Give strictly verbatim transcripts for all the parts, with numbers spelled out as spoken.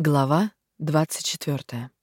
Глава двадцать четвёртая.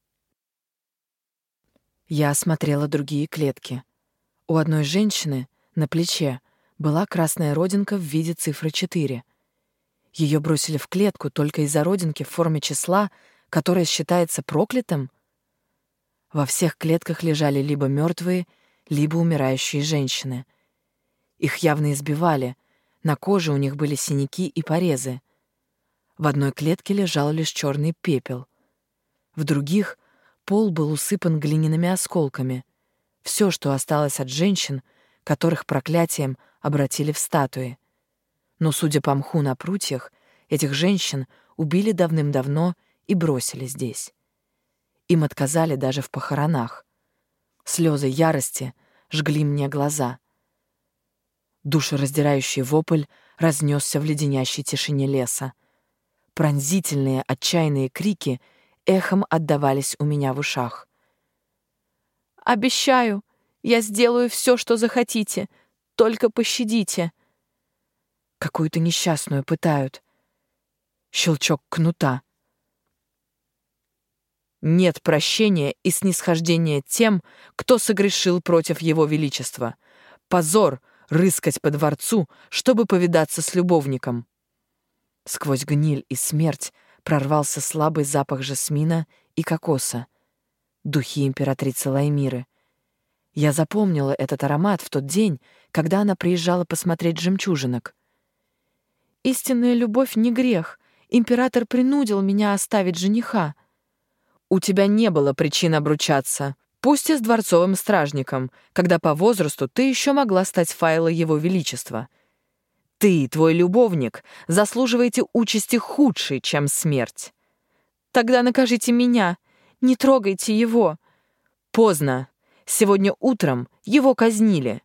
Я осмотрела другие клетки. У одной женщины на плече была красная родинка в виде цифры четыре. Ее бросили в клетку только из-за родинки в форме числа, которое считается проклятым. Во всех клетках лежали либо мертвые, либо умирающие женщины. Их явно избивали, на коже у них были синяки и порезы. В одной клетке лежал лишь черный пепел. В других пол был усыпан глиняными осколками. Все, что осталось от женщин, которых проклятием обратили в статуи. Но, судя по мху на прутьях, этих женщин убили давным-давно и бросили здесь. Им отказали даже в похоронах. Слезы ярости жгли мне глаза. Душераздирающий вопль разнесся в леденящей тишине леса. Пронзительные, отчаянные крики эхом отдавались у меня в ушах. «Обещаю, я сделаю все, что захотите, только пощадите». Какую-то несчастную пытают. Щелчок кнута. «Нет прощения и снисхождения тем, кто согрешил против его величества. Позор рыскать по дворцу, чтобы повидаться с любовником». Сквозь гниль и смерть прорвался слабый запах жасмина и кокоса. Духи императрицы Лаймиры. Я запомнила этот аромат в тот день, когда она приезжала посмотреть жемчужинок. «Истинная любовь не грех. Император принудил меня оставить жениха». «У тебя не было причин обручаться, пусть и с дворцовым стражником, когда по возрасту ты еще могла стать Фаилой его величества. Ты и твой любовник заслуживаете участи худшей, чем смерть». «Тогда накажите меня, не трогайте его». «Поздно. Сегодня утром его казнили».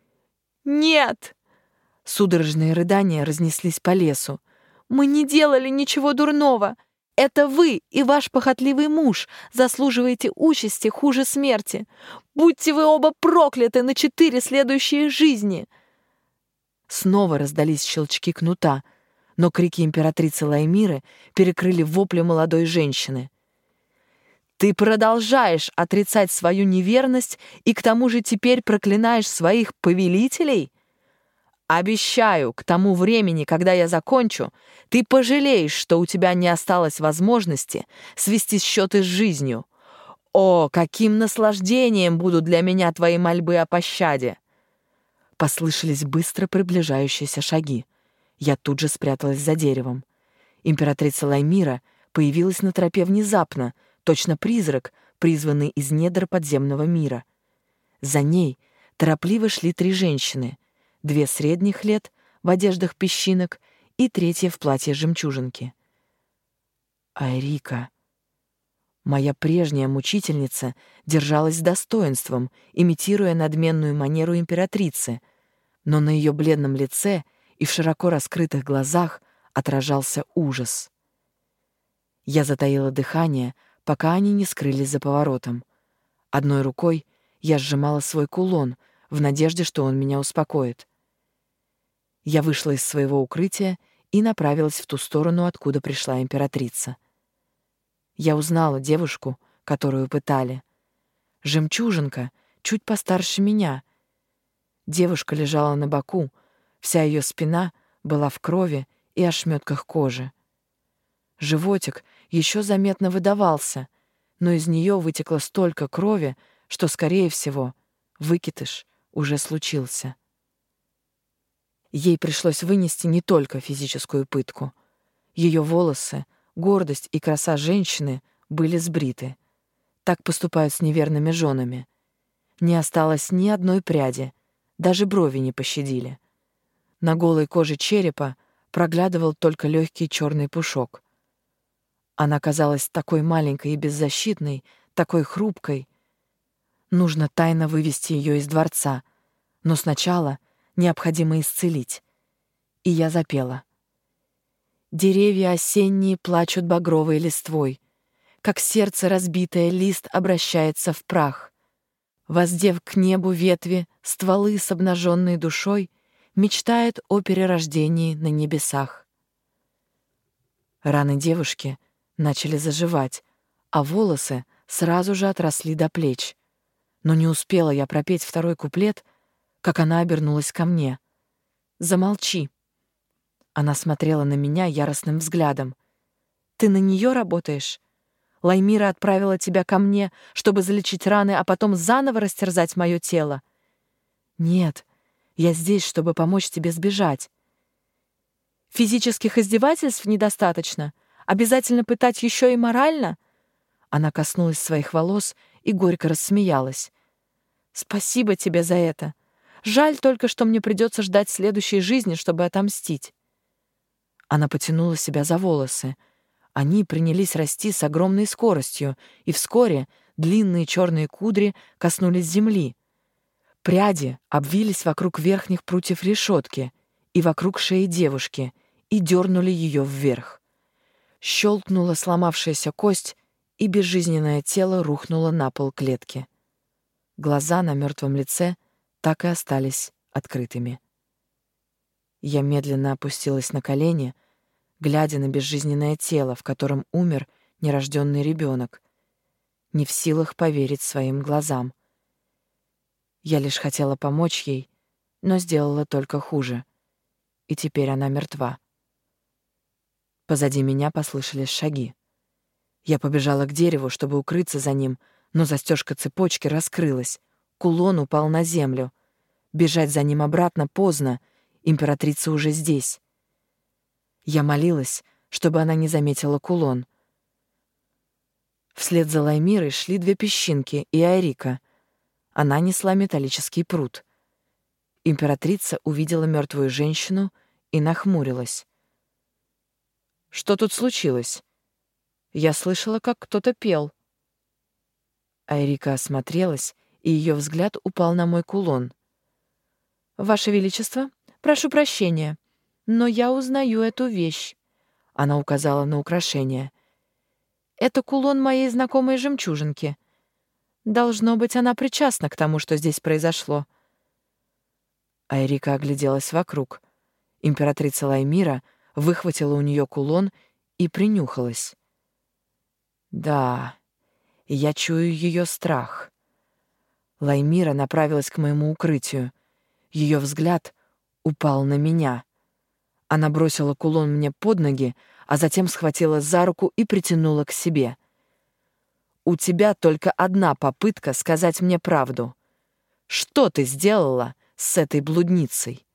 «Нет!» Судорожные рыдания разнеслись по лесу. «Мы не делали ничего дурного. Это вы и ваш похотливый муж заслуживаете участи хуже смерти. Будьте вы оба прокляты на четыре следующие жизни». Снова раздались щелчки кнута, но крики императрицы Лаймиры перекрыли вопли молодой женщины. «Ты продолжаешь отрицать свою неверность и к тому же теперь проклинаешь своих повелителей? Обещаю, к тому времени, когда я закончу, ты пожалеешь, что у тебя не осталось возможности свести счеты с жизнью. О, каким наслаждением будут для меня твои мольбы о пощаде!» Послышались быстро приближающиеся шаги. Я тут же спряталась за деревом. Императрица Лаймира появилась на тропе внезапно, точно призрак, призванный из недр подземного мира. За ней торопливо шли три женщины, две средних лет в одеждах песчинок и третья в платье жемчужинки. Айрика. Моя прежняя мучительница держалась с достоинством, имитируя надменную манеру императрицы, но на ее бледном лице и в широко раскрытых глазах отражался ужас. Я затаила дыхание, пока они не скрылись за поворотом. Одной рукой я сжимала свой кулон в надежде, что он меня успокоит. Я вышла из своего укрытия и направилась в ту сторону, откуда пришла императрица. Я узнала девушку, которую пытали. Жемчужинка, чуть постарше меня. Девушка лежала на боку, вся ее спина была в крови и ошметках кожи. Животик еще заметно выдавался, но из нее вытекло столько крови, что, скорее всего, выкидыш уже случился. Ей пришлось вынести не только физическую пытку. Ее волосы, гордость и краса женщины были сбриты. Так поступают с неверными женами. Не осталось ни одной пряди, даже брови не пощадили. На голой коже черепа проглядывал только легкий черный пушок. Она казалась такой маленькой и беззащитной, такой хрупкой. Нужно тайно вывести ее из дворца, но сначала необходимо исцелить. И я запела. Деревья осенние плачут багровой листвой, как сердце разбитое лист обращается в прах. Воздев к небу ветви, стволы с обнаженной душой, мечтает о перерождении на небесах. Раны девушки начали заживать, а волосы сразу же отросли до плеч. Но не успела я пропеть второй куплет, как она обернулась ко мне. «Замолчи». Она смотрела на меня яростным взглядом. «Ты на нее работаешь? Лаймира отправила тебя ко мне, чтобы залечить раны, а потом заново растерзать мое тело? Нет, я здесь, чтобы помочь тебе сбежать. Физических издевательств недостаточно? Обязательно пытать еще и морально?» Она коснулась своих волос и горько рассмеялась. «Спасибо тебе за это. Жаль только, что мне придется ждать следующей жизни, чтобы отомстить». Она потянула себя за волосы. Они принялись расти с огромной скоростью, и вскоре длинные черные кудри коснулись земли. Пряди обвились вокруг верхних прутьев решетки и вокруг шеи девушки и дернули ее вверх. Щелкнула сломавшаяся кость, и безжизненное тело рухнуло на пол клетки. Глаза на мертвом лице так и остались открытыми. Я медленно опустилась на колени, глядя на безжизненное тело, в котором умер нерожденный ребенок, не в силах поверить своим глазам. Я лишь хотела помочь ей, но сделала только хуже. И теперь она мертва. Позади меня послышались шаги. Я побежала к дереву, чтобы укрыться за ним, но застежка цепочки раскрылась. Кулон упал на землю. Бежать за ним обратно поздно. Императрица уже здесь. Я молилась, чтобы она не заметила кулон. Вслед за Лаймирой шли две песчинки и Айрика. Она несла металлический прут. Императрица увидела мертвую женщину и нахмурилась. «Что тут случилось? Я слышала, как кто-то пел». Айрика осмотрелась, и ее взгляд упал на мой кулон. «Ваше Величество, прошу прощения, но я узнаю эту вещь». Она указала на украшение. «Это кулон моей знакомой жемчужинки. Должно быть, она причастна к тому, что здесь произошло». Айрика огляделась вокруг. Императрица Лаймира выхватила у нее кулон и принюхалась. Да, я чую ее страх. Лаймира направилась к моему укрытию. Ее взгляд упал на меня. Она бросила кулон мне под ноги, а затем схватила за руку и притянула к себе. «У тебя только одна попытка сказать мне правду. Что ты сделала с этой блудницей?»